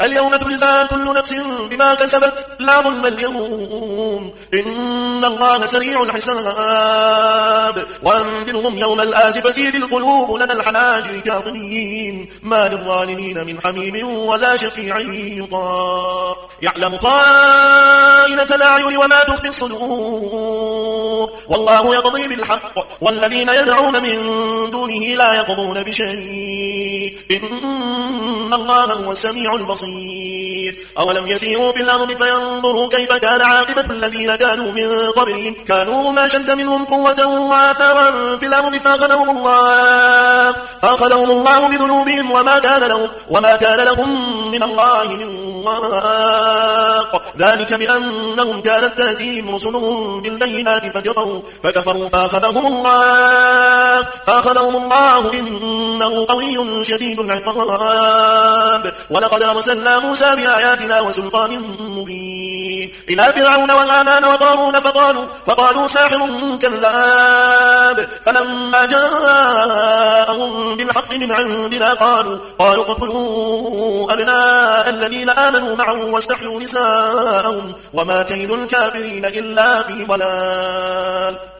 اليوم تجزى كل نفس بما كسبت لا ظلم اليوم إن الله سريع الحساب وأنذرهم يوم الآزفة إذ القلوب لدى الحناجر كاظمين ما للظالمين من حميم ولا شفيع يطاع يعلم خائنة الأعين وما تخفي الصدور والله يقضي بالحق والذين يدعون من دونه لا يقضون بشيء إن الله هو السميع البصير أولم يسيروا في الأرض فينظروا كيف كان عاقبة الذين كانوا من قبلهم كانوا ما شد منهم قوة وآثارا في الأرض فأخذهم الله بذنوبهم وما كان لهم من الله من واق ذلك بأنهم كانت تأتيهم رسلهم بالبينات فكفروا فأخذهم الله إنه قوي شديد العقاب ولقد أرسلنا موسى بآياتنا وسلطان مبين إلى فرعون وهامان وقارون فقالوا ساحر كذاب فلما جاءهم بالحق من عندنا قالوا اقتلوا أبناء الذين آمنوا معه واستحيوا نساءهم وما كيد الكافرين إلا في ضلال